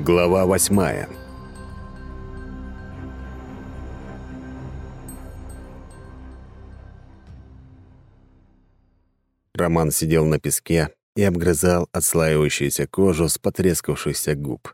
Глава 8. Роман сидел на песке и обгрызал отслаивающуюся кожу с потрескавшихся губ.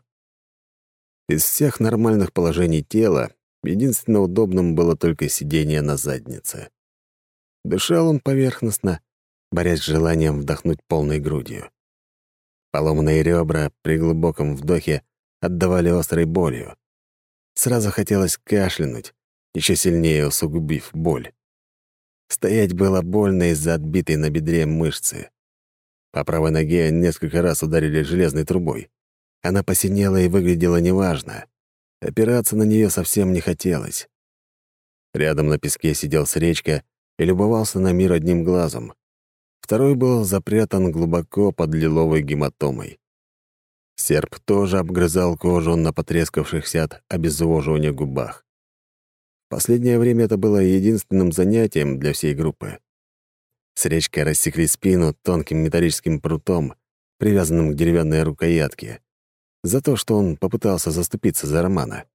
Из всех нормальных положений тела единственно удобным было только сидение на заднице. Дышал он поверхностно, борясь с желанием вдохнуть полной грудью. Поломанные ребра при глубоком вдохе отдавали острой болью. Сразу хотелось кашлянуть, еще сильнее усугубив боль. Стоять было больно из-за отбитой на бедре мышцы. По правой ноге несколько раз ударили железной трубой. Она посинела и выглядела неважно. Опираться на нее совсем не хотелось. Рядом на песке сидел Сречка и любовался на мир одним глазом. Второй был запрятан глубоко под лиловой гематомой. Серп тоже обгрызал кожу на потрескавшихся от обезвоживания губах. В последнее время это было единственным занятием для всей группы. С Речкой рассекли спину тонким металлическим прутом, привязанным к деревянной рукоятке, за то, что он попытался заступиться за Романа.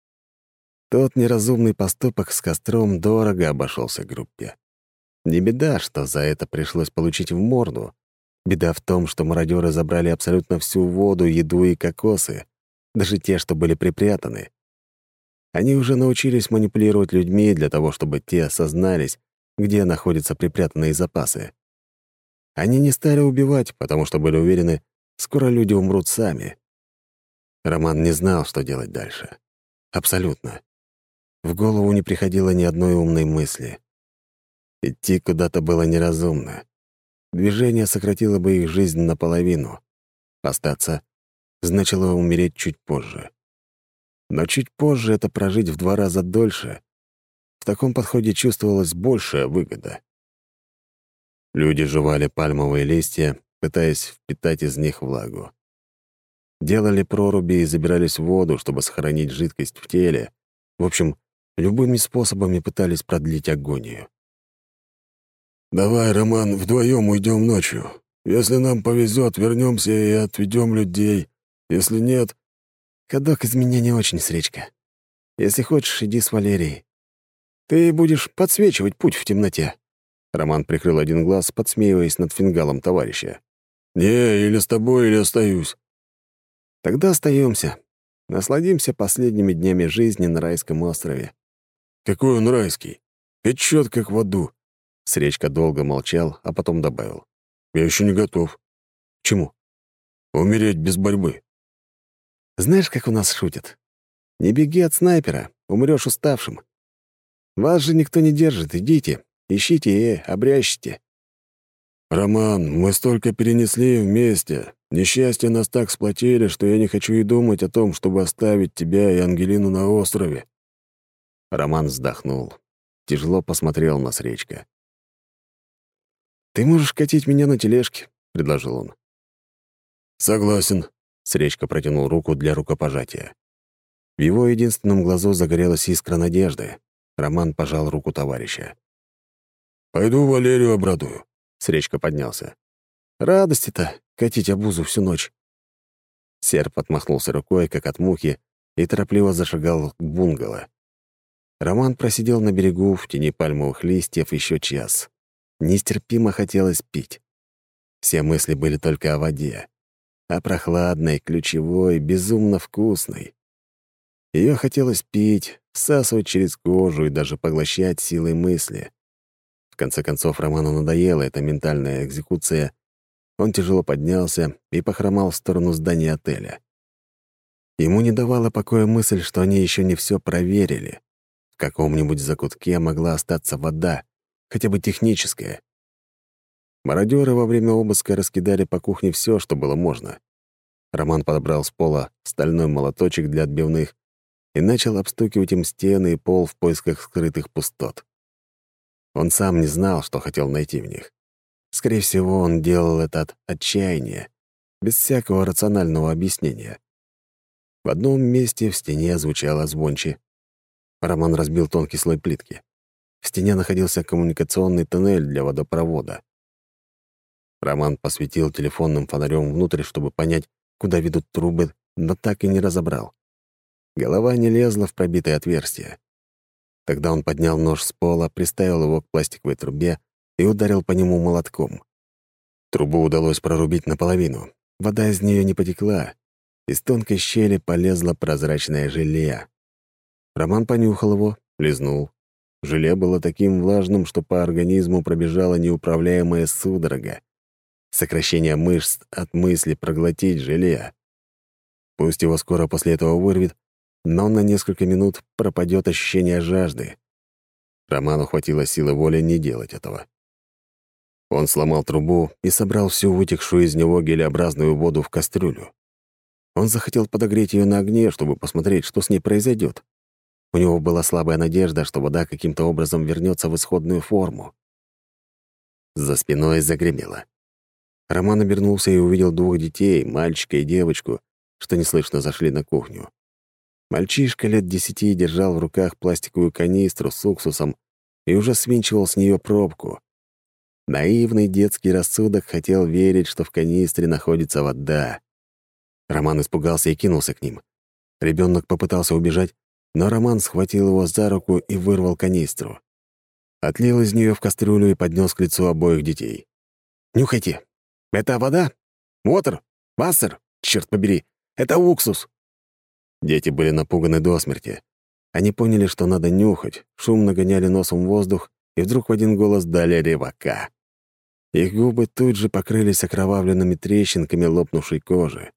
Тот неразумный поступок с костром дорого обошелся группе. Не беда, что за это пришлось получить в морду. Беда в том, что мародеры забрали абсолютно всю воду, еду и кокосы, даже те, что были припрятаны. Они уже научились манипулировать людьми для того, чтобы те осознались, где находятся припрятанные запасы. Они не стали убивать, потому что были уверены, скоро люди умрут сами. Роман не знал, что делать дальше. Абсолютно. В голову не приходило ни одной умной мысли. Идти куда-то было неразумно. Движение сократило бы их жизнь наполовину. Остаться значило умереть чуть позже. Но чуть позже — это прожить в 2 раза дольше. В таком подходе чувствовалась большая выгода. Люди жевали пальмовые листья, пытаясь впитать из них влагу. Делали проруби и забирались в воду, чтобы сохранить жидкость в теле. В общем, любыми способами пытались продлить агонию. «Давай, Роман, вдвоем уйдем ночью. Если нам повезет, вернемся и отведем людей. Если нет...» «Ходок из меня не очень, Сречка. Если хочешь, иди с Валерией. Ты будешь подсвечивать путь в темноте». Роман прикрыл один глаз, подсмеиваясь над фингалом товарища. «Не, или с тобой, или остаюсь». «Тогда остаемся. Насладимся последними днями жизни на райском острове». «Какой он райский? Печет, как в аду». Сречка долго молчал, а потом добавил. «Я еще не готов». «Чему?» «Умереть без борьбы». «Знаешь, как у нас шутят? Не беги от снайпера, умрёшь уставшим. Вас же никто не держит, идите, ищите и обрящите». «Роман, мы столько перенесли вместе. Несчастья нас так сплотили, что я не хочу и думать о том, чтобы оставить тебя и Ангелину на острове». Роман вздохнул. Тяжело посмотрел на Сречка. «Ты можешь катить меня на тележке», — предложил он. «Согласен». Сречка протянул руку для рукопожатия. В его единственном глазу загорелась искра надежды. Роман пожал руку товарища. «Пойду Валерию обрадую». Сречка поднялся. «Радости-то катить обузу всю ночь». Серп отмахнулся рукой, как от мухи, и торопливо зашагал к бунгало. Роман просидел на берегу в тени пальмовых листьев еще час. Нестерпимо хотелось пить. Все мысли были только о воде. О прохладной, ключевой, безумно вкусной. Ее хотелось пить, всасывать через кожу и даже поглощать силой мысли. В конце концов, Роману надоела эта ментальная экзекуция. Он тяжело поднялся и похромал в сторону здания отеля. Ему не давала покоя мысль, что они еще не все проверили. В каком-нибудь закутке могла остаться вода, хотя бы техническая. Мародеры во время обыска раскидали по кухне все, что было можно. Роман подобрал с пола стальной молоточек для отбивных и начал обстукивать им стены и пол в поисках скрытых пустот. Он сам не знал, что хотел найти в них. Скорее всего, он делал это от отчаяния, без всякого рационального объяснения. В одном месте в стене звучало звонче. Роман разбил тонкий слой плитки. В стене находился коммуникационный туннель для водопровода. Роман посветил телефонным фонарем внутрь, чтобы понять, куда ведут трубы, но так и не разобрал. Голова не лезла в пробитое отверстие. Тогда он поднял нож с пола, приставил его к пластиковой трубе и ударил по нему молотком. Трубу удалось прорубить наполовину. Вода из нее не потекла. Из тонкой щели полезло прозрачное желе. Роман понюхал его, лизнул. Желе было таким влажным, что по организму пробежала неуправляемая судорога. Сокращение мышц от мысли проглотить желе. Пусть его скоро после этого вырвет, но на несколько минут пропадет ощущение жажды. Роману хватило силы воли не делать этого. Он сломал трубу и собрал всю вытекшую из него гелеобразную воду в кастрюлю. Он захотел подогреть ее на огне, чтобы посмотреть, что с ней произойдет. У него была слабая надежда, что вода каким-то образом вернется в исходную форму. За спиной загремело. Роман обернулся и увидел двух детей, мальчика и девочку, что неслышно зашли на кухню. Мальчишка лет 10 держал в руках пластиковую канистру с уксусом и уже свинчивал с нее пробку. Наивный детский рассудок хотел верить, что в канистре находится вода. Роман испугался и кинулся к ним. Ребенок попытался убежать, но Роман схватил его за руку и вырвал канистру. Отлил из нее в кастрюлю и поднес к лицу обоих детей. «Нюхайте! Это вода? Water? Вассер? Черт побери! Это уксус!» Дети были напуганы до смерти. Они поняли, что надо нюхать, шумно гоняли носом воздух и вдруг в один голос дали ревака. Их губы тут же покрылись окровавленными трещинками лопнувшей кожи.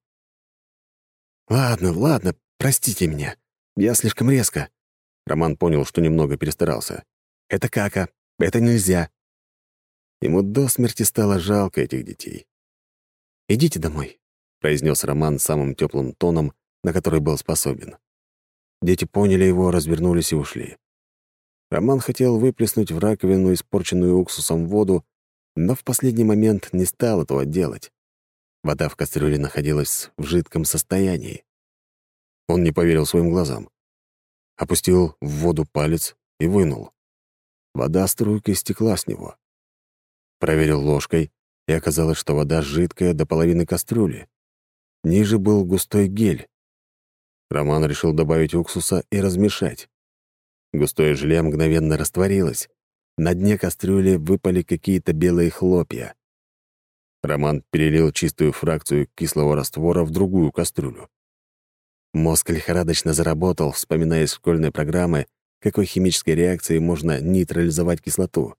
«Ладно, простите меня. Я слишком резко». Роман понял, что немного перестарался. «Это кака. Это нельзя». Ему до смерти стало жалко этих детей. «Идите домой», — произнес Роман самым теплым тоном, на который был способен. Дети поняли его, развернулись и ушли. Роман хотел выплеснуть в раковину испорченную уксусом воду, но в последний момент не стал этого делать. Вода в кастрюле находилась в жидком состоянии. Он не поверил своим глазам. Опустил в воду палец и вынул. Вода струйкой стекла с него. Проверил ложкой, и оказалось, что вода жидкая до половины кастрюли. Ниже был густой гель. Роман решил добавить уксуса и размешать. Густое желе мгновенно растворилось. На дне кастрюли выпали какие-то белые хлопья. Роман перелил чистую фракцию кислого раствора в другую кастрюлю. Мозг лихорадочно заработал, вспоминая из школьной программы, какой химической реакцией можно нейтрализовать кислоту.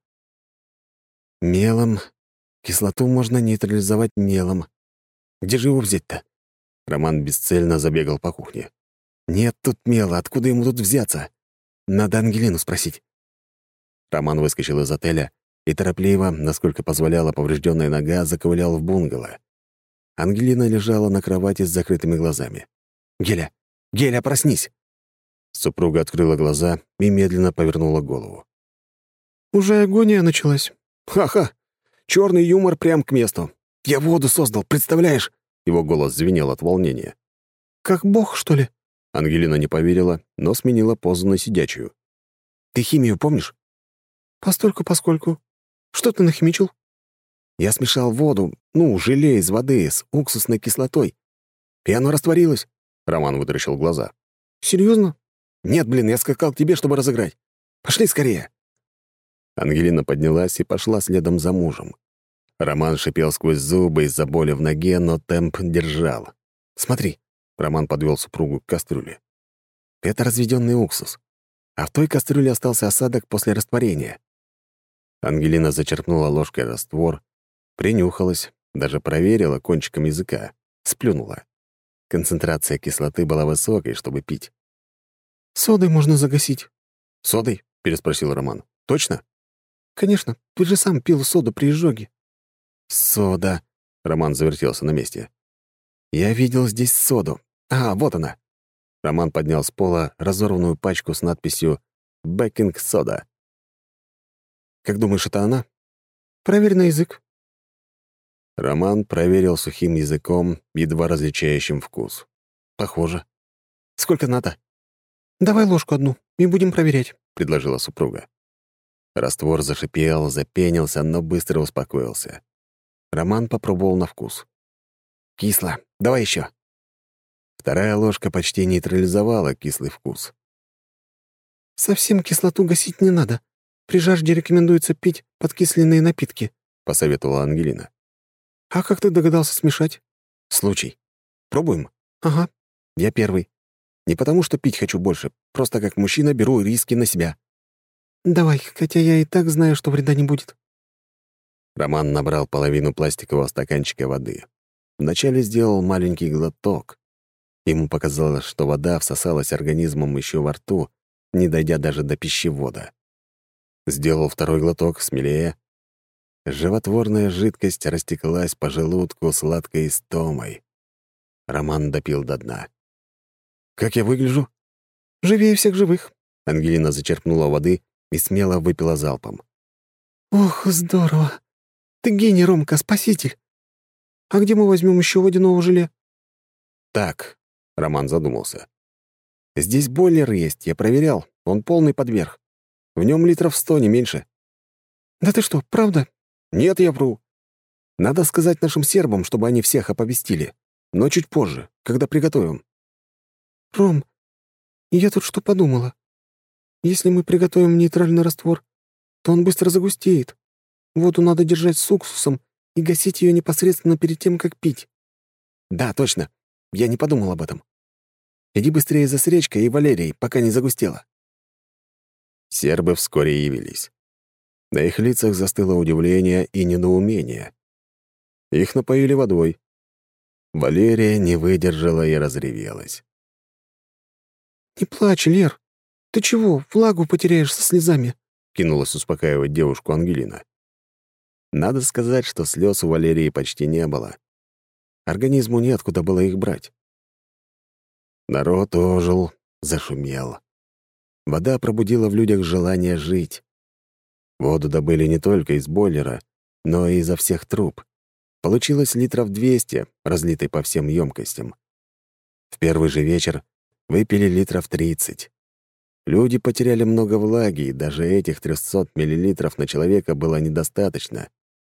Мелом. Кислоту можно нейтрализовать мелом. Где же его взять-то? Роман бесцельно забегал по кухне. Нет тут мела, откуда ему тут взяться? Надо Ангелину спросить. Роман выскочил из отеля и торопливо, насколько позволяла поврежденная нога, заковылял в бунгало. Ангелина лежала на кровати с закрытыми глазами. «Геля! Геля, проснись!» Супруга открыла глаза и медленно повернула голову. «Уже агония началась. Ха-ха! Черный юмор прям к месту. Я воду создал, представляешь?» Его голос звенел от волнения. «Как бог, что ли?» Ангелина не поверила, но сменила позу на сидячую. «Ты химию помнишь?» «Постольку-поскольку. Что ты нахимичил?» «Я смешал воду, желе из воды с уксусной кислотой. И оно растворилось». Роман вытаращил глаза. «Серьезно?» «Нет, я скакал к тебе, чтобы разыграть. Пошли скорее». Ангелина поднялась и пошла следом за мужем. Роман шипел сквозь зубы из-за боли в ноге, но темп держал. «Смотри», — Роман подвел супругу к кастрюле. «Это разведенный уксус. А в той кастрюле остался осадок после растворения». Ангелина зачерпнула ложкой раствор, принюхалась, даже проверила кончиком языка, сплюнула. Концентрация кислоты была высокой, чтобы пить. «Содой можно загасить». «Содой?» — переспросил Роман. «Точно?» «Конечно. Ты же сам пил соду при изжоге». «Сода», — Роман завертелся на месте. «Я видел здесь соду. Вот она». Роман поднял с пола разорванную пачку с надписью «Бэкинг-сода». «Как думаешь, это она?» «Проверь на язык». Роман проверил сухим языком, едва различающим вкус. «Похоже. Сколько надо?» «Давай ложку одну, и будем проверять», — предложила супруга. Раствор зашипел, запенился, но быстро успокоился. Роман попробовал на вкус. «Кисло. Давай еще». Вторая ложка почти нейтрализовала кислый вкус. «Совсем кислоту гасить не надо. При жажде рекомендуется пить подкисленные напитки», — посоветовала Ангелина. «А как ты догадался смешать?» Случай. Пробуем? «Ага». Я первый. Не потому, что пить хочу больше, просто как мужчина беру риски на себя. «Давай, хотя я и так знаю, что вреда не будет». Роман набрал половину пластикового стаканчика воды. Вначале сделал маленький глоток. Ему показалось, что вода всосалась организмом еще во рту, не дойдя даже до пищевода. Сделал второй глоток, смелее. Животворная жидкость растеклась по желудку сладкой истомой. Роман допил до дна. «Как я выгляжу?» «Живее всех живых». Ангелина зачерпнула воды и смело выпила залпом. «Ох, здорово! Ты гений, Ромка, спаситель! А где мы возьмем еще водяного желе?» «Так», — Роман задумался. «Здесь бойлер есть, я проверял, он полный подверх. В нем литров 100, не меньше». «Да ты что, правда?» «Нет, я вру. Надо сказать нашим сербам, чтобы они всех оповестили. Но чуть позже, когда приготовим». «Ром, я тут что подумала. Если мы приготовим нейтральный раствор, то он быстро загустеет. Воду надо держать с уксусом и гасить ее непосредственно перед тем, как пить». «Да, точно. Я не подумал об этом. Иди быстрее за Сречкой и Валерией, пока не загустело». Сербы вскоре явились. На их лицах застыло удивление и недоумение. Их напоили водой. Валерия не выдержала и разревелась. «Не плачь, Лер. Ты чего, влагу потеряешь со слезами?» — кинулась успокаивать девушку Ангелина. Надо сказать, что слез у Валерии почти не было. Организму неоткуда было их брать. Народ ожил, зашумел. Вода пробудила в людях желание жить. Воду добыли не только из бойлера, но и изо всех труб. Получилось литров 200, разлитой по всем емкостям. В первый же вечер выпили литров 30. Люди потеряли много влаги, и даже этих 300 миллилитров на человека было недостаточно.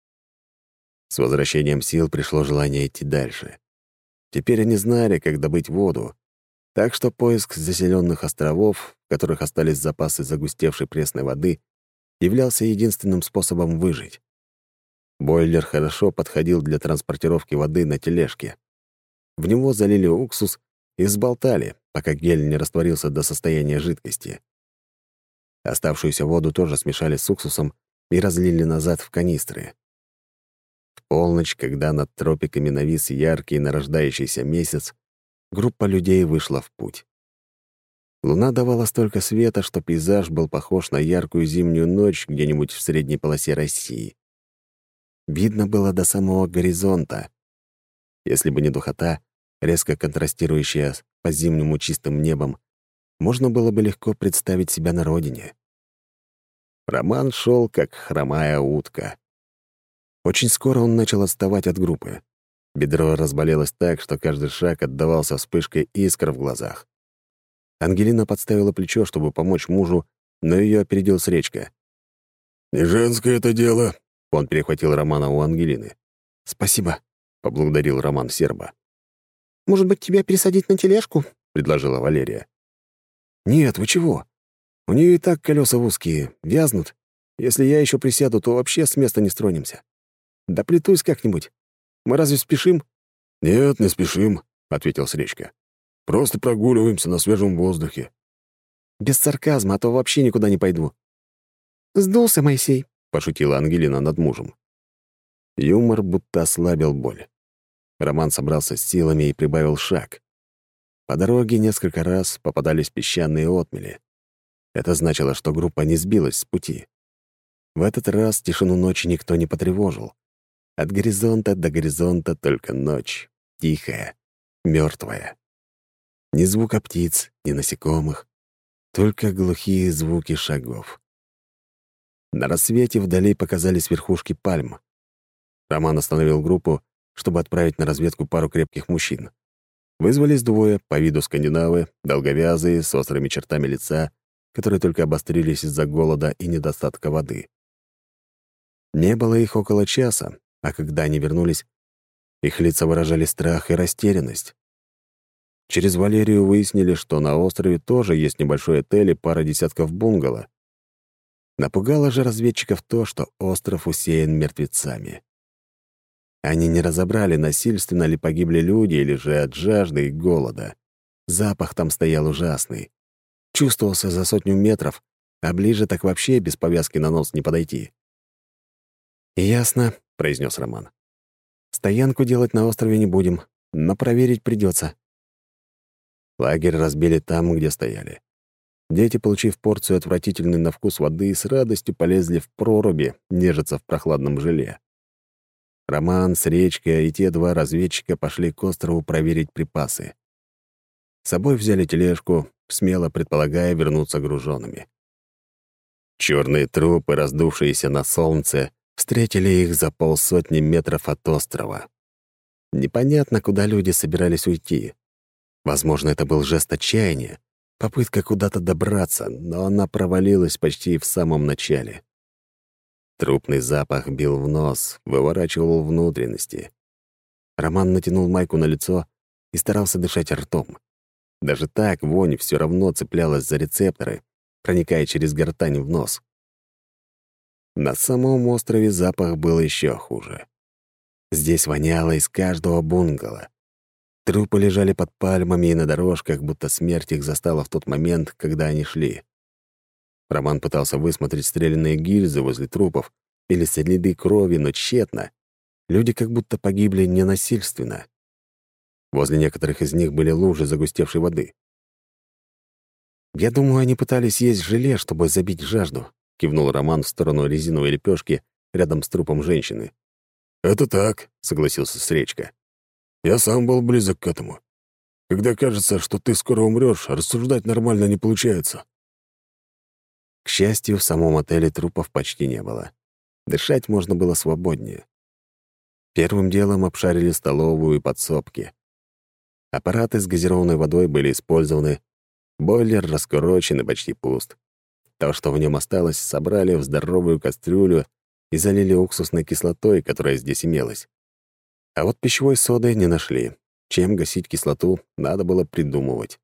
С возвращением сил пришло желание идти дальше. Теперь они знали, как добыть воду, так что поиск заселенных островов, в которых остались запасы загустевшей пресной воды, являлся единственным способом выжить. Бойлер хорошо подходил для транспортировки воды на тележке. В него залили уксус и взболтали, пока гель не растворился до состояния жидкости. Оставшуюся воду тоже смешали с уксусом и разлили назад в канистры. В полночь, когда над тропиками навис яркий нарождающийся месяц, группа людей вышла в путь. Луна давала столько света, что пейзаж был похож на яркую зимнюю ночь где-нибудь в средней полосе России. Видно было до самого горизонта. Если бы не духота, резко контрастирующая с по-зимнему чистым небом, можно было бы легко представить себя на родине. Роман шел, как хромая утка. Очень скоро он начал отставать от группы. Бедро разболелось так, что каждый шаг отдавался вспышкой искр в глазах. Ангелина подставила плечо, чтобы помочь мужу, но ее опередил Сречка. «Не женское это дело», — он перехватил Романа у Ангелины. «Спасибо», — поблагодарил Роман серба. «Может быть, тебя пересадить на тележку?» — предложила Валерия. «Нет, вы чего? У нее и так колеса узкие, вязнут. Если я еще присяду, то вообще с места не стронемся. Доплетусь как-нибудь. Мы разве спешим?» «Нет, не спешим», — ответил Сречка. «Просто прогуливаемся на свежем воздухе». «Без сарказма, а то вообще никуда не пойду». «Сдулся, Моисей», — пошутила Ангелина над мужем. Юмор будто ослабил боль. Роман собрался с силами и прибавил шаг. По дороге несколько раз попадались песчаные отмели. Это значило, что группа не сбилась с пути. В этот раз тишину ночи никто не потревожил. От горизонта до горизонта только ночь, тихая, мертвая. Ни звука птиц, ни насекомых, только глухие звуки шагов. На рассвете вдали показались верхушки пальм. Роман остановил группу, чтобы отправить на разведку пару крепких мужчин. Вызвались двое, по виду скандинавы, долговязые, с острыми чертами лица, которые только обострились из-за голода и недостатка воды. Не было их около часа, а когда они вернулись, их лица выражали страх и растерянность. Через Валерию выяснили, что на острове тоже есть небольшой отель и пара десятков бунгало. Напугало же разведчиков то, что остров усеян мертвецами. Они не разобрали, насильственно ли погибли люди или же от жажды и голода. Запах там стоял ужасный. Чувствовался за 100 метров, а ближе так вообще без повязки на нос не подойти. «Ясно», — произнес Роман. «Стоянку делать на острове не будем, но проверить придется. Лагерь разбили там, где стояли. Дети, получив порцию отвратительной на вкус воды, с радостью полезли в проруби, нежиться в прохладном желе. Роман с Речкой и те два разведчика пошли к острову проверить припасы. С собой взяли тележку, смело предполагая вернуться груженными. Черные трупы, раздувшиеся на солнце, встретили их за 50 метров от острова. Непонятно, куда люди собирались уйти. Возможно, это был жест отчаяния, попытка куда-то добраться, но она провалилась почти в самом начале. Трупный запах бил в нос, выворачивал внутренности. Роман натянул майку на лицо и старался дышать ртом. Даже так вонь все равно цеплялась за рецепторы, проникая через гортань в нос. На самом острове запах был еще хуже. Здесь воняло из каждого бунгало. Трупы лежали под пальмами и на дорожках, будто смерть их застала в тот момент, когда они шли. Роман пытался высмотреть стрелянные гильзы возле трупов или следы крови, но тщетно. Люди как будто погибли ненасильственно. Возле некоторых из них были лужи загустевшей воды. «Я думаю, они пытались есть желе, чтобы забить жажду», — кивнул Роман в сторону резиновой лепешки рядом с трупом женщины. «Это так», — согласился Сречка. «Я сам был близок к этому. Когда кажется, что ты скоро умрёшь, рассуждать нормально не получается». К счастью, в самом отеле трупов почти не было. Дышать можно было свободнее. Первым делом обшарили столовую и подсобки. Аппараты с газированной водой были использованы, бойлер раскурочен и почти пуст. То, что в нем осталось, собрали в здоровую кастрюлю и залили уксусной кислотой, которая здесь имелась. А вот пищевой соды не нашли. Чем гасить кислоту, надо было придумывать.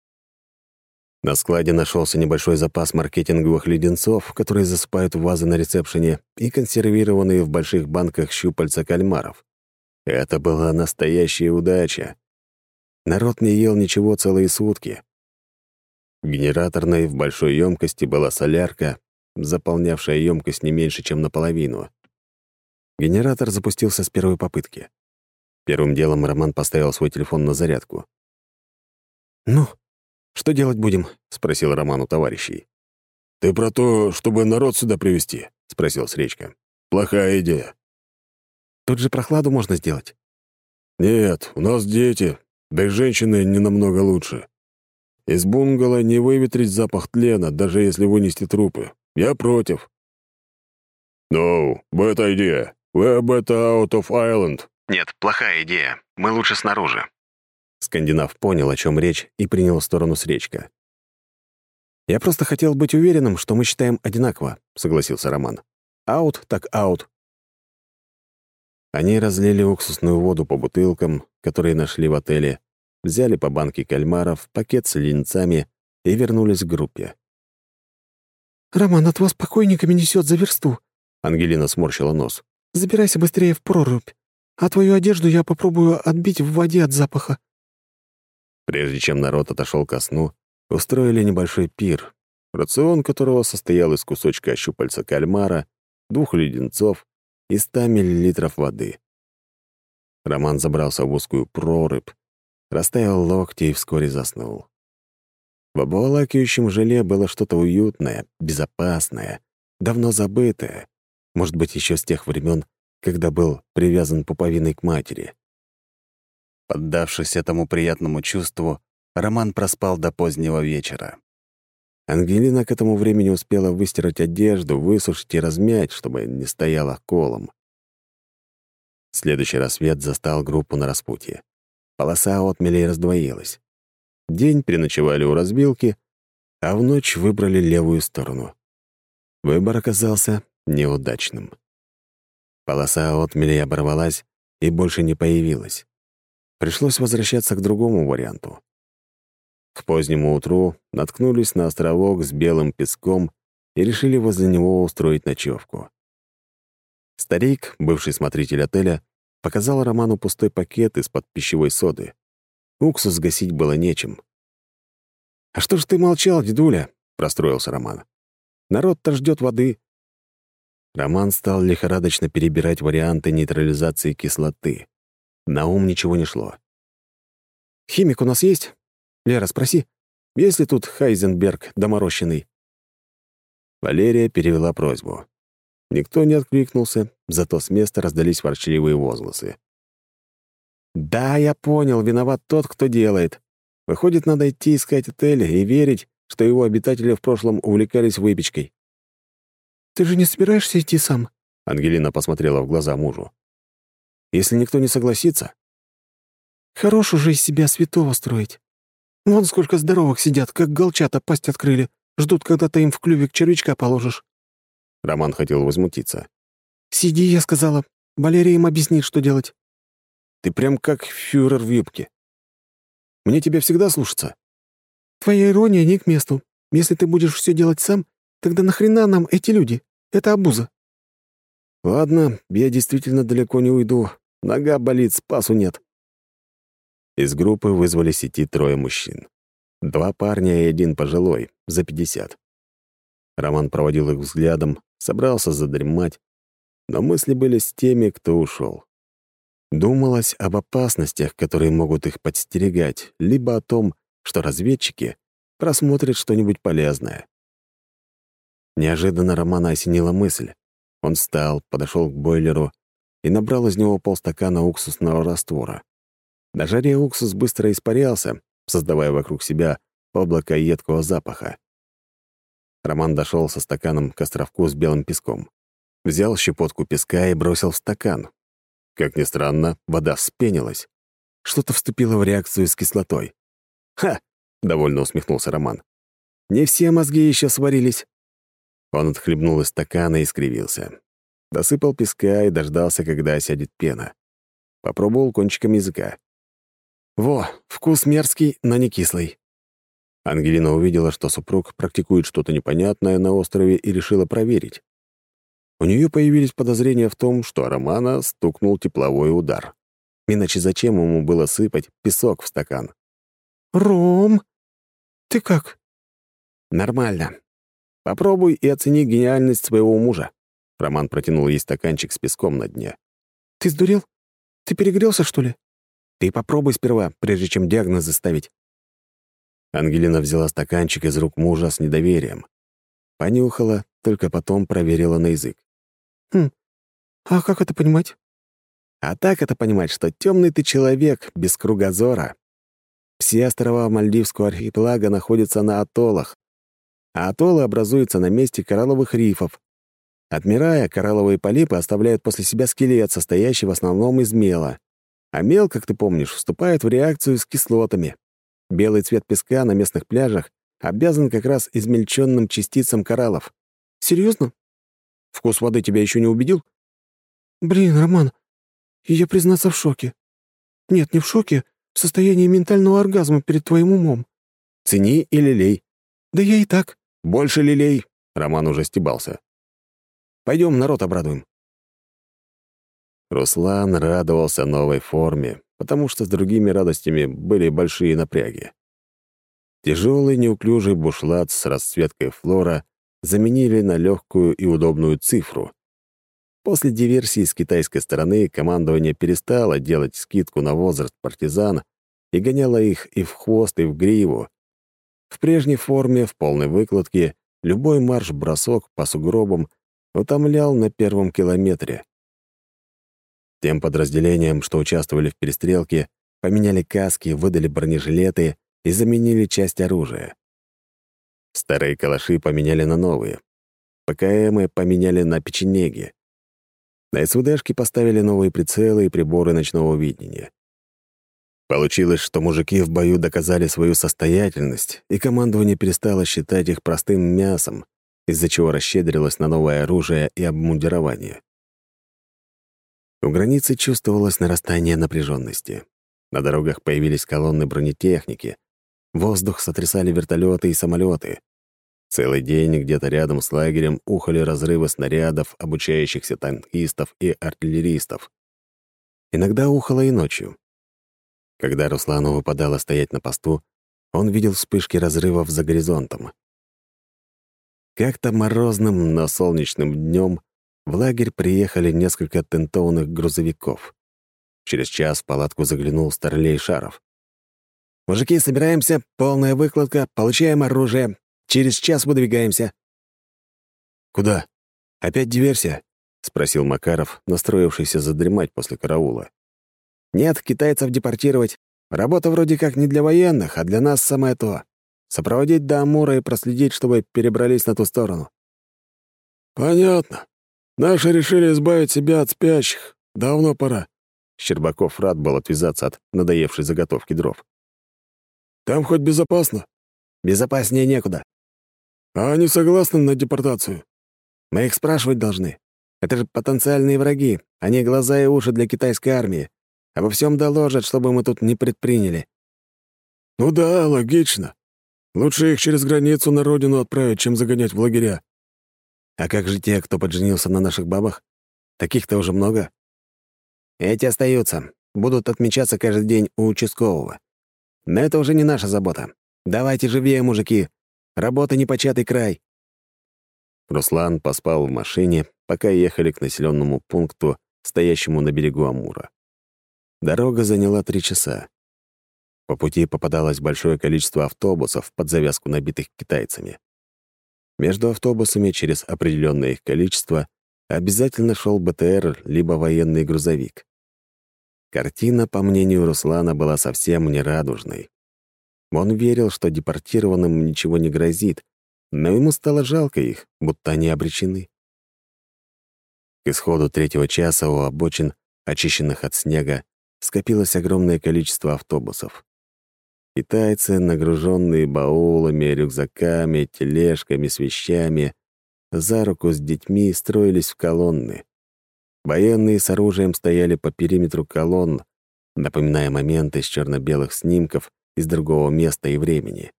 На складе нашелся небольшой запас маркетинговых леденцов, которые засыпают в вазы на ресепшене, и консервированные в больших банках щупальца кальмаров. Это была настоящая удача. Народ не ел ничего целые сутки. В генераторной в большой емкости была солярка, заполнявшая емкость не меньше, чем наполовину. Генератор запустился с первой попытки. Первым делом Роман поставил свой телефон на зарядку. «Ну, что делать будем?» — спросил Роман у товарищей. «Ты про то, чтобы народ сюда привезти?» — спросил Сречка. «Плохая идея». «Тут же прохладу можно сделать». «Нет, у нас дети, да и женщины не намного лучше. Из бунгало не выветрить запах тлена, даже если вынести трупы. Я против». «No, bad idea. We're better out of island». «Нет, плохая идея. Мы лучше снаружи». Скандинав понял, о чем речь, и принял сторону Сречка. «Я просто хотел быть уверенным, что мы считаем одинаково», — согласился Роман. «Аут так аут». Они разлили уксусную воду по бутылкам, которые нашли в отеле, взяли по банке кальмаров, пакет с леденцами и вернулись к группе. «Роман, от вас покойниками несет за версту», — Ангелина сморщила нос. «Забирайся быстрее в прорубь, а твою одежду я попробую отбить в воде от запаха». Прежде чем народ отошел ко сну, устроили небольшой пир, рацион которого состоял из кусочка щупальца кальмара, 2 леденцов и 100 мл воды. Роман забрался в узкую прорубь, расставил локти и вскоре заснул. В обволакивающем желе было что-то уютное, безопасное, давно забытое, может быть, еще с тех времен, когда был привязан пуповиной к матери. Поддавшись этому приятному чувству, Роман проспал до позднего вечера. Ангелина к этому времени успела выстирать одежду, высушить и размять, чтобы не стояла колом. Следующий рассвет застал группу на распутье. Полоса отмелей раздвоилась. День переночевали у разбилки, а в ночь выбрали левую сторону. Выбор оказался неудачным. Полоса отмелей оборвалась и больше не появилась. Пришлось возвращаться к другому варианту. К позднему утру наткнулись на островок с белым песком и решили возле него устроить ночевку. Старик, бывший смотритель отеля, показал Роману пустой пакет из-под пищевой соды. Уксус гасить было нечем. «А что ж ты молчал, дедуля?» — расстроился Роман. «Народ-то ждет воды». Роман стал лихорадочно перебирать варианты нейтрализации кислоты. На ум ничего не шло. «Химик у нас есть? Лера, спроси, есть ли тут Хайзенберг доморощенный?» Валерия перевела просьбу. Никто не откликнулся, зато с места раздались ворчливые возгласы. «Да, я понял, виноват тот, кто делает. Выходит, надо идти искать отель и верить, что его обитатели в прошлом увлекались выпечкой». «Ты же не собираешься идти сам?» Ангелина посмотрела в глаза мужу. «Если никто не согласится...» «Хорош уже из себя святого строить. Вон сколько здоровых сидят, как голчата пасть открыли, ждут, когда ты им в клювик червячка положишь». Роман хотел возмутиться. «Сиди, я сказала. Валерия им объяснит, что делать». «Ты прям как фюрер в юбке. Мне тебя всегда слушаться?» «Твоя ирония не к месту. Если ты будешь все делать сам, тогда нахрена нам эти люди? Это обуза». «Ладно, я действительно далеко не уйду. Нога болит, спасу нет». Из группы вызвались идти 3 мужчин. 2 парня и 1 пожилой, за 50. Роман проводил их взглядом, собрался задремать, но мысли были с теми, кто ушел. Думалось об опасностях, которые могут их подстерегать, либо о том, что разведчики просмотрят что-нибудь полезное. Неожиданно Романа осенила мысль. Он встал, подошел к бойлеру и набрал из него полстакана уксусного раствора. На жаре уксус быстро испарялся, создавая вокруг себя облако едкого запаха. Роман дошел со стаканом к островку с белым песком. Взял щепотку песка и бросил в стакан. Как ни странно, вода вспенилась. Что-то вступило в реакцию с кислотой. «Ха!» — довольно усмехнулся Роман. «Не все мозги еще сварились». Он отхлебнул из стакана и скривился. Досыпал песка и дождался, когда осядет пена. Попробовал кончиком языка. «Во, вкус мерзкий, но не кислый». Ангелина увидела, что супруг практикует что-то непонятное на острове и решила проверить. У нее появились подозрения в том, что Романа стукнул тепловой удар. Иначе зачем ему было сыпать песок в стакан? «Ром, ты как?» «Нормально. Попробуй и оцени гениальность своего мужа». Роман протянул ей стаканчик с песком на дне. «Ты сдурел? Ты перегрелся, что ли?» «Ты попробуй сперва, прежде чем диагнозы ставить». Ангелина взяла стаканчик из рук мужа с недоверием. Понюхала, только потом проверила на язык. А как это понимать?» «А так это понимать, что темный ты человек, без кругозора. Все острова Мальдивского архипелага находятся на атоллах, а атоллы образуются на месте коралловых рифов. Отмирая, коралловые полипы оставляют после себя скелет, состоящий в основном из мела. А мел, как ты помнишь, вступает в реакцию с кислотами. Белый цвет песка на местных пляжах обязан как раз измельченным частицам кораллов. «Серьезно?» Вкус воды тебя еще не убедил? «Блин, Роман, я, признаться, в шоке. Нет, не в шоке, в состоянии ментального оргазма перед твоим умом». Цени и лелей. «Да я и так». Больше лелей. Роман уже стебался. Пойдем, народ обрадуем. Руслан радовался новой форме, потому что с другими радостями были большие напряги. Тяжелый неуклюжий бушлат с расцветкой флора заменили на легкую и удобную цифру. После диверсии с китайской стороны командование перестало делать скидку на возраст партизан и гоняло их и в хвост, и в гриву. В прежней форме, в полной выкладке, любой марш-бросок по сугробам утомлял на первом километре. Тем подразделениям, что участвовали в перестрелке, поменяли каски, выдали бронежилеты и заменили часть оружия. Старые калаши поменяли на новые. ПКМы поменяли на печенеги. На СВДшки поставили новые прицелы и приборы ночного видения. Получилось, что мужики в бою доказали свою состоятельность, и командование перестало считать их простым мясом, из-за чего расщедрилось на новое оружие и обмундирование. У границы чувствовалось нарастание напряженности. На дорогах появились колонны бронетехники. Воздух сотрясали вертолеты и самолеты. Целый день где-то рядом с лагерем ухали разрывы снарядов, обучающихся танкистов и артиллеристов. Иногда ухало и ночью. Когда Руслану выпадало стоять на посту, он видел вспышки разрывов за горизонтом. Как-то морозным, но солнечным днем в лагерь приехали несколько тентованных грузовиков. Через час в палатку заглянул старлей Шаров. «Мужики, собираемся, полная выкладка, получаем оружие. Через час выдвигаемся». «Куда? Опять диверсия?» — спросил Макаров, настроившийся задремать после караула. «Нет, китайцев депортировать. Работа вроде как не для военных, а для нас самое то. Сопроводить до Амура и проследить, чтобы перебрались на ту сторону». «Понятно. Наши решили избавить себя от спящих. Давно пора». Щербаков рад был отвязаться от надоевшей заготовки дров. «Там хоть безопасно?» «Безопаснее некуда. «А они согласны на депортацию?» Мы их спрашивать должны. Это же потенциальные враги. Они глаза и уши для китайской армии. Обо всем доложат, чтобы мы тут не предприняли». «Ну да, логично. Лучше их через границу на родину отправить, чем загонять в лагеря». А как же те, кто подженился на наших бабах? Таких-то уже много. Эти остаются. Будут отмечаться каждый день у участкового. Но это уже не наша забота. Давайте живее, мужики. Работа непочатый край. Руслан поспал в машине, пока ехали к населенному пункту, стоящему на берегу Амура. Дорога заняла 3 часа. По пути попадалось большое количество автобусов, под завязку набитых китайцами. Между автобусами через определенное их количество обязательно шел БТР либо военный грузовик. Картина, по мнению Руслана, была совсем нерадужной. Он верил, что депортированным ничего не грозит, но ему стало жалко их, будто они обречены. К исходу 3-го часа у обочин, очищенных от снега, скопилось огромное количество автобусов. Китайцы, нагруженные баулами, рюкзаками, тележками с вещами, за руку с детьми строились в колонны. Военные с оружием стояли по периметру колонн, напоминая моменты с черно-белых снимков из другого места и времени.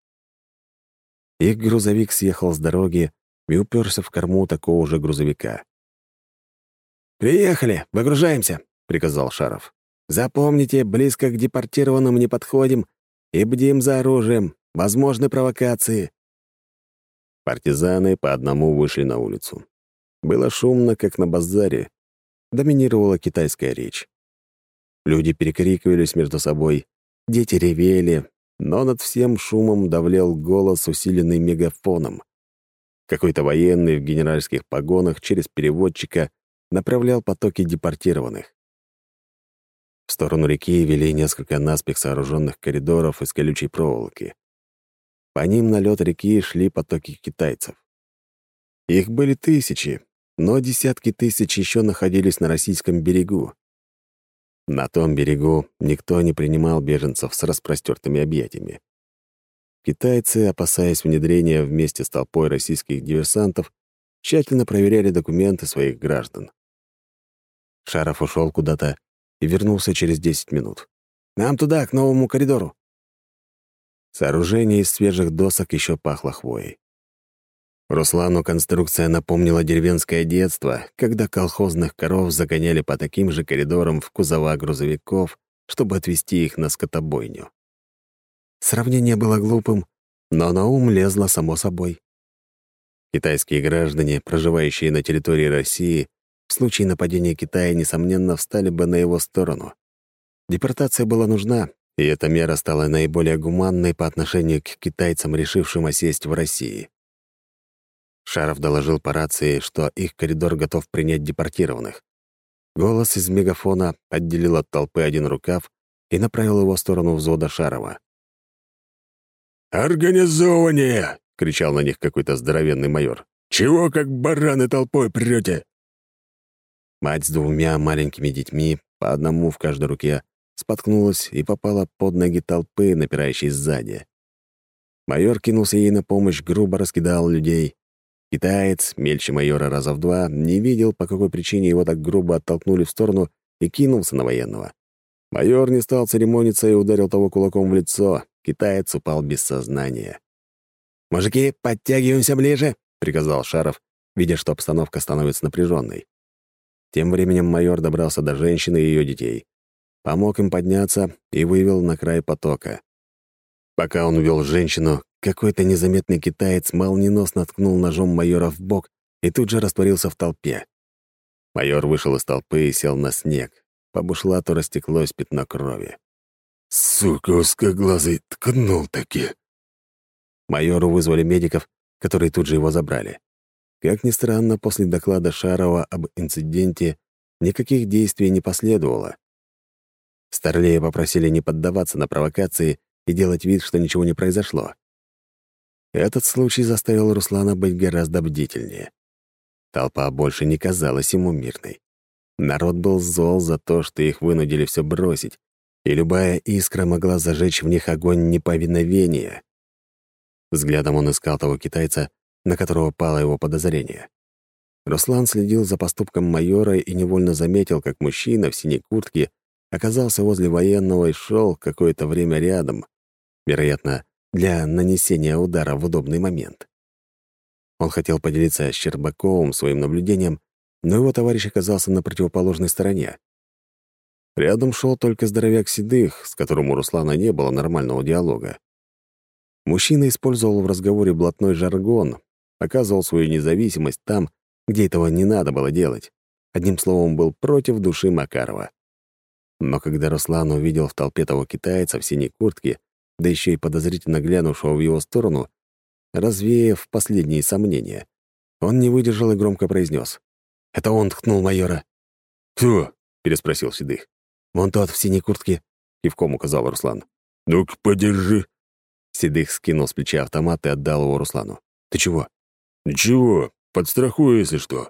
Их грузовик съехал с дороги и уперся в корму такого же грузовика. «Приехали, выгружаемся», — приказал Шаров. «Запомните, близко к депортированным не подходим и бдим за оружием. Возможны провокации». Партизаны по одному вышли на улицу. Было шумно, как на базаре. Доминировала китайская речь. Люди перекрикивались между собой, дети ревели, но над всем шумом давлел голос, усиленный мегафоном. Какой-то военный в генеральских погонах через переводчика направлял потоки депортированных. В сторону реки вели несколько наспех сооруженных коридоров из колючей проволоки. По ним на лед реки шли потоки китайцев. Их были тысячи, но десятки тысяч еще находились на российском берегу. На том берегу никто не принимал беженцев с распростертыми объятиями. Китайцы, опасаясь внедрения вместе с толпой российских диверсантов, тщательно проверяли документы своих граждан. Шаров ушел куда-то и вернулся через 10 минут. «Нам туда, к новому коридору». Сооружение из свежих досок еще пахло хвоей. Руслану конструкция напомнила деревенское детство, когда колхозных коров загоняли по таким же коридорам в кузова грузовиков, чтобы отвезти их на скотобойню. Сравнение было глупым, но на ум лезло само собой. Китайские граждане, проживающие на территории России, в случае нападения Китая, несомненно, встали бы на его сторону. Депортация была нужна, и эта мера стала наиболее гуманной по отношению к китайцам, решившим осесть в России. Шаров доложил по рации, что их коридор готов принять депортированных. Голос из мегафона отделил от толпы один рукав и направил его в сторону взвода Шарова. «Организование!» — кричал на них какой-то здоровенный майор. «Чего как бараны толпой прете?» Мать с 2 маленькими детьми, по одному в каждой руке, споткнулась и попала под ноги толпы, напирающей сзади. Майор кинулся ей на помощь, грубо раскидал людей. Китаец, мельче майора раза в 2, не видел, по какой причине его так грубо оттолкнули в сторону, и кинулся на военного. Майор не стал церемониться и ударил того кулаком в лицо. китаец упал без сознания. «Мужики, подтягиваемся ближе!» — приказал Шаров, видя, что обстановка становится напряженной. Тем временем майор добрался до женщины и ее детей, помог им подняться и вывел на край потока. Пока он вел женщину, какой-то незаметный китаец молниеносно ткнул ножом майора в бок и тут же растворился в толпе. Майор вышел из толпы и сел на снег. По бушлату растеклось пятно крови. «Сука узкоглазый, ткнул-таки!» Майору вызвали медиков, которые тут же его забрали. Как ни странно, после доклада Шарова об инциденте никаких действий не последовало. Старлея попросили не поддаваться на провокации и делать вид, что ничего не произошло. Этот случай заставил Руслана быть гораздо бдительнее. Толпа больше не казалась ему мирной. Народ был зол за то, что их вынудили все бросить, и любая искра могла зажечь в них огонь неповиновения. Взглядом он искал того китайца, на которого пало его подозрение. Руслан следил за поступком майора и невольно заметил, как мужчина в синей куртке оказался возле военного и шел какое-то время рядом, вероятно, для нанесения удара в удобный момент. Он хотел поделиться с Щербаковым своим наблюдением, но его товарищ оказался на противоположной стороне. Рядом шел только здоровяк Седых, с которым у Руслана не было нормального диалога. Мужчина использовал в разговоре блатной жаргон, показывал свою независимость там, где этого не надо было делать. Одним словом, был против души Макарова. Но когда Руслан увидел в толпе того китайца в синей куртке, да еще и подозрительно глянувшего в его сторону, развеяв последние сомнения, он не выдержал и громко произнес: «Это он ткнул майора». «Кто?» — переспросил Седых. «Вон тот в синей куртке», — кивком указал Руслан. «Ну-ка, подержи». Седых скинул с плеча автомат и отдал его Руслану. «Ты чего?» «Ничего, подстрахую, если что».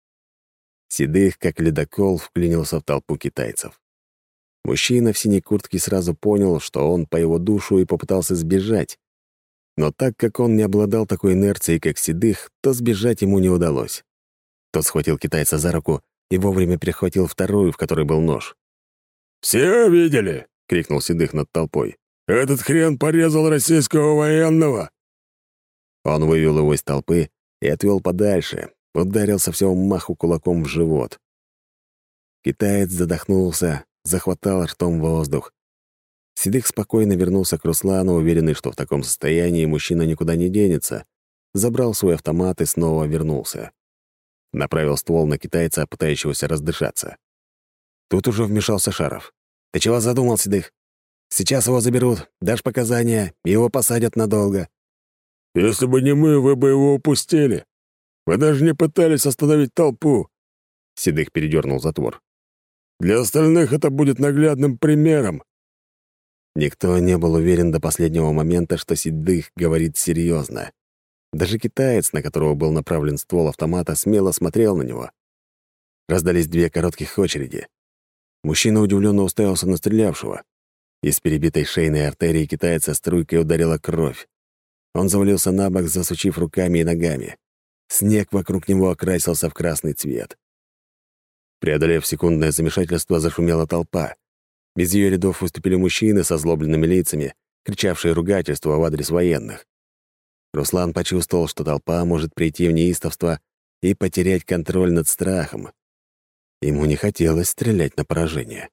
Седых, как ледокол, вклинился в толпу китайцев. Мужчина в синей куртке сразу понял, что он по его душу и попытался сбежать. Но так как он не обладал такой инерцией, как Седых, то сбежать ему не удалось. Тот схватил китайца за руку и вовремя перехватил вторую, в которой был нож. «Все видели?» — крикнул Седых над толпой. «Этот хрен порезал российского военного!» Он вывел его из толпы и отвел подальше, ударил со всего маху кулаком в живот. Китаец задохнулся, захватал ртом воздух. Седых спокойно вернулся к Руслану, уверенный, что в таком состоянии мужчина никуда не денется, забрал свой автомат и снова вернулся. Направил ствол на китайца, пытающегося раздышаться. Тут уже вмешался Шаров. «Ты чего задумал, Седых? Сейчас его заберут, дашь показания, и его посадят надолго». «Если бы не мы, вы бы его упустили. Вы даже не пытались остановить толпу». Седых передернул затвор. «Для остальных это будет наглядным примером». Никто не был уверен до последнего момента, что Седых говорит серьезно. Даже китаец, на которого был направлен ствол автомата, смело смотрел на него. Раздались 2 коротких очереди. Мужчина удивленно уставился на стрелявшего. Из перебитой шейной артерии китайца струйкой ударила кровь. Он завалился на бок, засучив руками и ногами. Снег вокруг него окрасился в красный цвет. Преодолев секундное замешательство, зашумела толпа. Из ее рядов выступили мужчины со злобленными лицами, кричавшие ругательства в адрес военных. Руслан почувствовал, что толпа может прийти в неистовство и потерять контроль над страхом. Ему не хотелось стрелять на поражение.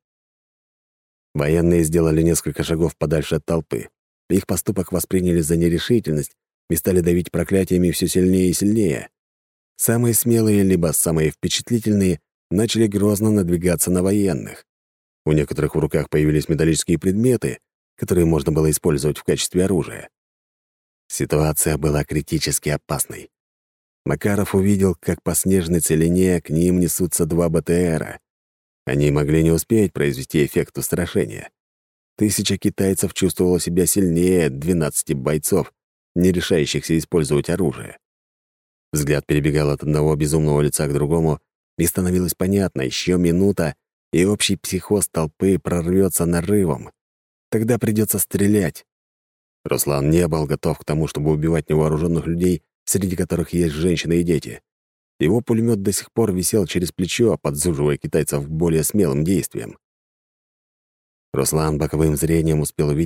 Военные сделали несколько шагов подальше от толпы. Их поступок восприняли за нерешительность и стали давить проклятиями все сильнее и сильнее. Самые смелые, либо самые впечатлительные, начали грозно надвигаться на военных. У некоторых в руках появились металлические предметы, которые можно было использовать в качестве оружия. Ситуация была критически опасной. Макаров увидел, как по снежной целине к ним несутся 2 БТРа. Они могли не успеть произвести эффект устрашения. 1000 китайцев чувствовало себя сильнее 12 бойцов, не решающихся использовать оружие. Взгляд перебегал от одного безумного лица к другому, и становилось понятно, еще минута, и общий психоз толпы прорвется нарывом. Тогда придется стрелять. Руслан не был готов к тому, чтобы убивать невооруженных людей, среди которых есть женщины и дети. Его пулемет до сих пор висел через плечо, подзуживая китайцев к более смелым действиям. Руслан боковым зрением успел увидеть,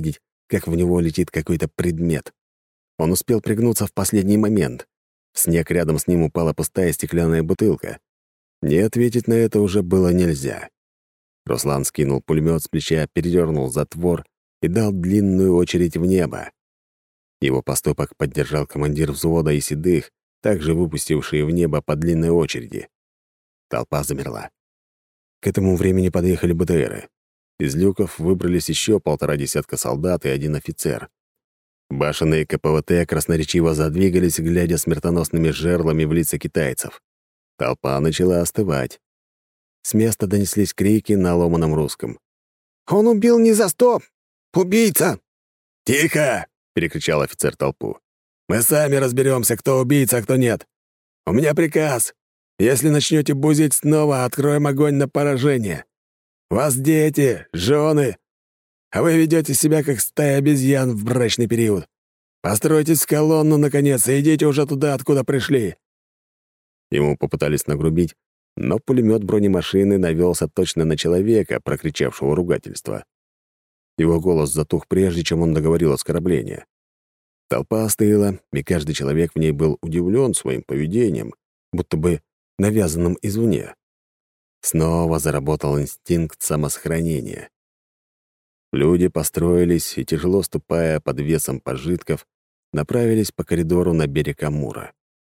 как в него летит какой-то предмет. Он успел пригнуться в последний момент. В снег рядом с ним упала пустая стеклянная бутылка. Не ответить на это уже было нельзя. Руслан скинул пулемет с плеча, передернул затвор и дал длинную очередь в небо. Его поступок поддержал командир взвода и седых, также выпустившие в небо по длинной очереди. Толпа замерла. К этому времени подъехали БТРы. Из люков выбрались еще 1,5 десятка солдат и 1 офицер. Башенные КПВТ красноречиво задвигались, глядя смертоносными жерлами в лица китайцев. Толпа начала остывать. С места донеслись крики на ломаном русском. «Он убил не за 100! Убийца!» «Тихо!» — перекричал офицер толпу. «Мы сами разберемся, кто убийца, а кто нет. У меня приказ. Если начнете бузить снова, откроем огонь на поражение. У вас дети, жены, а вы ведете себя, как стая обезьян в брачный период. Постройтесь в колонну, наконец, и идите уже туда, откуда пришли». Ему попытались нагрубить, но пулемет бронемашины навелся точно на человека, прокричавшего ругательство. Его голос затух, прежде чем он договорил оскорбление. Толпа остыла, и каждый человек в ней был удивлен своим поведением, будто бы навязанным извне. Снова заработал инстинкт самосохранения. Люди построились и, тяжело ступая под весом пожитков, направились по коридору на берег Амура.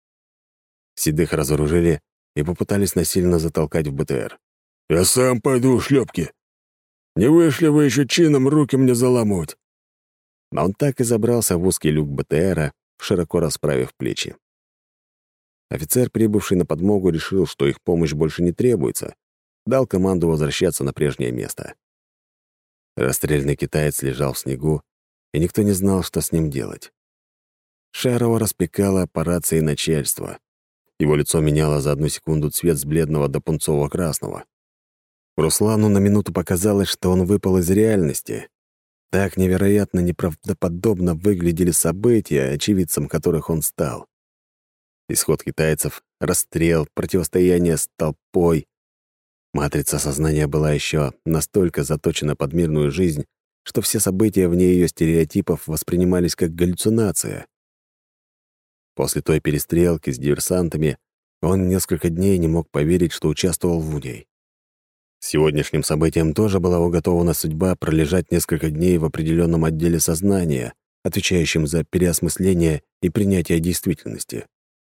Седых разоружили и попытались насильно затолкать в БТР. «Я сам пойду в шлепки. Не вышли вы еще чином руки мне заламывать». Но он так и забрался в узкий люк БТРа, широко расправив плечи. Офицер, прибывший на подмогу, решил, что их помощь больше не требуется, дал команду возвращаться на прежнее место. Расстрелянный китаец лежал в снегу, и никто не знал, что с ним делать. Шарова распекала по рации начальство. Его лицо меняло за 1 секунду цвет с бледного до пунцово-красного. Руслану на минуту показалось, что он выпал из реальности. Так невероятно неправдоподобно выглядели события, очевидцем которых он стал. Исход китайцев, расстрел, противостояние с толпой. Матрица сознания была еще настолько заточена под мирную жизнь, что все события вне ее стереотипов воспринимались как галлюцинация. После той перестрелки с диверсантами он несколько дней не мог поверить, что участвовал в ней. Сегодняшним событием тоже была уготована судьба пролежать несколько дней в определенном отделе сознания, отвечающем за переосмысление и принятие действительности.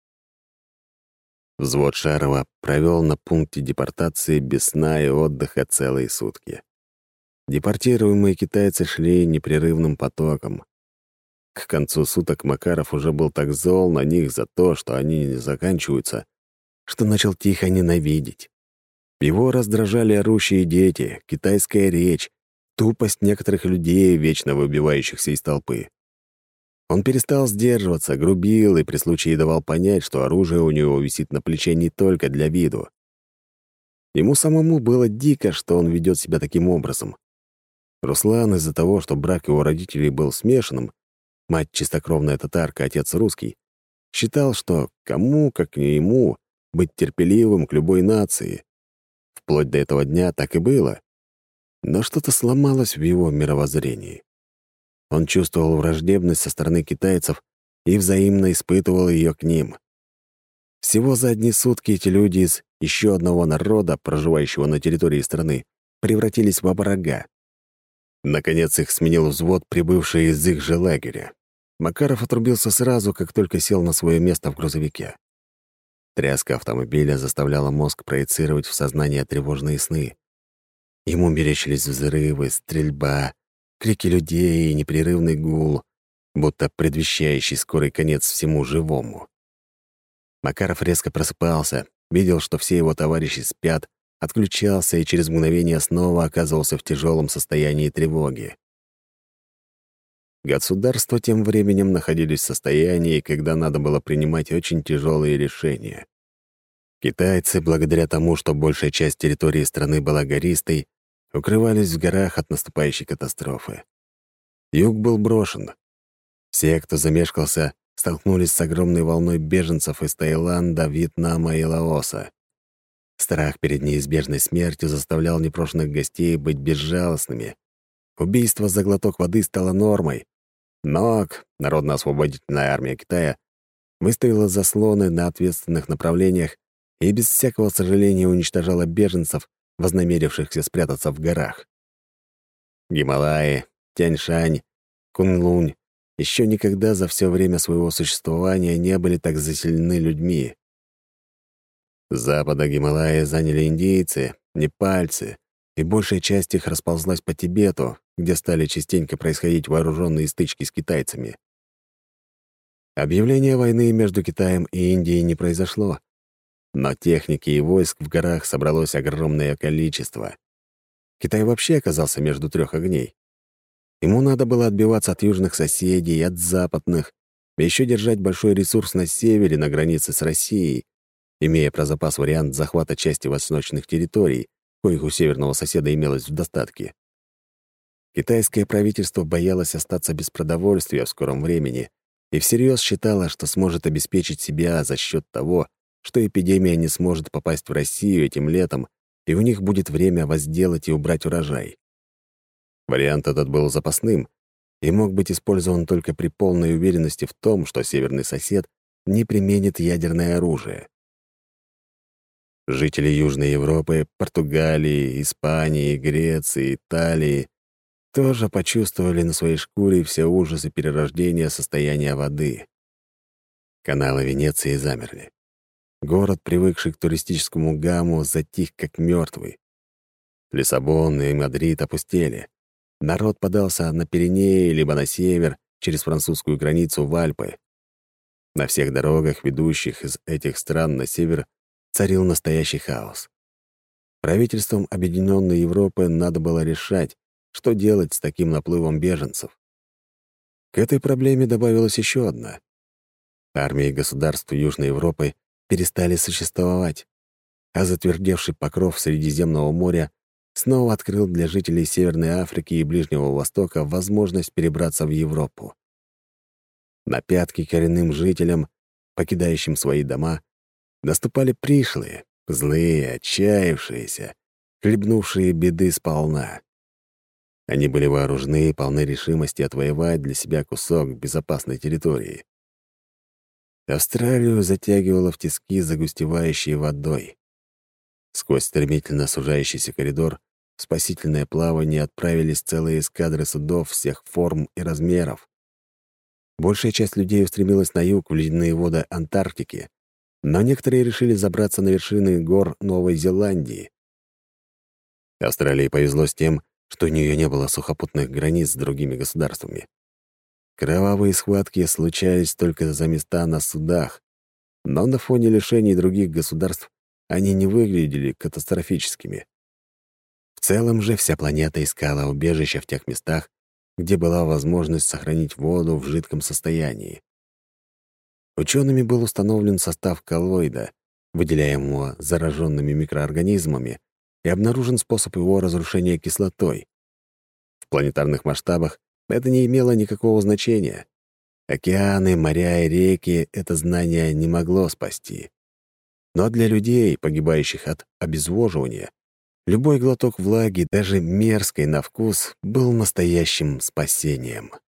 Взвод Шарова провел на пункте депортации без сна и отдыха целые сутки. Депортируемые китайцы шли непрерывным потоком. К концу суток Макаров уже был так зол на них за то, что они не заканчиваются, что начал тихо ненавидеть. Его раздражали орущие дети, китайская речь, тупость некоторых людей, вечно выбивающихся из толпы. Он перестал сдерживаться, грубил и при случае давал понять, что оружие у него висит на плече не только для виду. Ему самому было дико, что он ведет себя таким образом. Руслан из-за того, что брак его родителей был смешанным, мать чистокровная татарка, отец русский, считал, что кому, как не ему, быть терпеливым к любой нации. Вплоть до этого дня так и было. Но что-то сломалось в его мировоззрении. Он чувствовал враждебность со стороны китайцев и взаимно испытывал ее к ним. Всего за одни сутки эти люди из еще одного народа, проживающего на территории страны, превратились в врага. Наконец их сменил взвод, прибывший из их же лагеря. Макаров отрубился сразу, как только сел на свое место в грузовике. Тряска автомобиля заставляла мозг проецировать в сознание тревожные сны. Ему мерещились взрывы, стрельба, крики людей и непрерывный гул, будто предвещающий скорый конец всему живому. Макаров резко просыпался, видел, что все его товарищи спят, отключался и через мгновение снова оказывался в тяжелом состоянии тревоги. Государства тем временем находились в состоянии, когда надо было принимать очень тяжелые решения. Китайцы, благодаря тому, что большая часть территории страны была гористой, укрывались в горах от наступающей катастрофы. Юг был брошен. Все, кто замешкался, столкнулись с огромной волной беженцев из Таиланда, Вьетнама и Лаоса. Страх перед неизбежной смертью заставлял непрошенных гостей быть безжалостными. Убийство за глоток воды стало нормой. НОК, Народно-освободительная армия Китая, выставила заслоны на ответственных направлениях и без всякого сожаления уничтожала беженцев, вознамерившихся спрятаться в горах. Гималаи, Тяньшань, Кунлунь еще никогда за все время своего существования не были так заселены людьми. С запада Гималаи заняли индейцы, непальцы, и большая часть их расползлась по Тибету, где стали частенько происходить вооруженные стычки с китайцами. Объявление войны между Китаем и Индией не произошло, но техники и войск в горах собралось огромное количество. Китай вообще оказался между трех огней. Ему надо было отбиваться от южных соседей, от западных, и еще держать большой ресурс на севере, на границе с Россией, имея про запас вариант захвата части восточных территорий, коих у северного соседа имелось в достатке. Китайское правительство боялось остаться без продовольствия в скором времени и всерьез считало, что сможет обеспечить себя за счет того, что эпидемия не сможет попасть в Россию этим летом, и у них будет время возделать и убрать урожай. Вариант этот был запасным и мог быть использован только при полной уверенности в том, что северный сосед не применит ядерное оружие. Жители Южной Европы, Португалии, Испании, Греции, Италии тоже почувствовали на своей шкуре все ужасы перерождения состояния воды. Каналы Венеции замерли. Город, привыкший к туристическому гамму, затих как мертвый. Лиссабон и Мадрид опустели. Народ подался на Пиренеи либо на север, через французскую границу в Альпы. На всех дорогах, ведущих из этих стран на север, царил настоящий хаос. Правительством Объединенной Европы надо было решать, что делать с таким наплывом беженцев. К этой проблеме добавилась еще одна. Армии государств Южной Европы перестали существовать, а затвердевший покров Средиземного моря снова открыл для жителей Северной Африки и Ближнего Востока возможность перебраться в Европу. На пятки коренным жителям, покидающим свои дома, наступали пришлые, злые, отчаявшиеся, хлебнувшие беды сполна. Они были вооружены и полны решимости отвоевать для себя кусок безопасной территории. Австралию затягивало в тиски загустевающей водой. Сквозь стремительно сужающийся коридор в спасительное плавание отправились целые эскадры судов всех форм и размеров. Большая часть людей устремилась на юг в ледяные воды Антарктики, но некоторые решили забраться на вершины гор Новой Зеландии. Австралии повезло с тем, что у нее не было сухопутных границ с другими государствами. Кровавые схватки случались только за места на судах, но на фоне лишений других государств они не выглядели катастрофическими. В целом же вся планета искала убежища в тех местах, где была возможность сохранить воду в жидком состоянии. Учеными был установлен состав коллоида, выделяемого зараженными микроорганизмами, и обнаружен способ его разрушения кислотой. В планетарных масштабах это не имело никакого значения. Океаны, моря и реки это знание не могло спасти. Но для людей, погибающих от обезвоживания, любой глоток влаги, даже мерзкой на вкус, был настоящим спасением.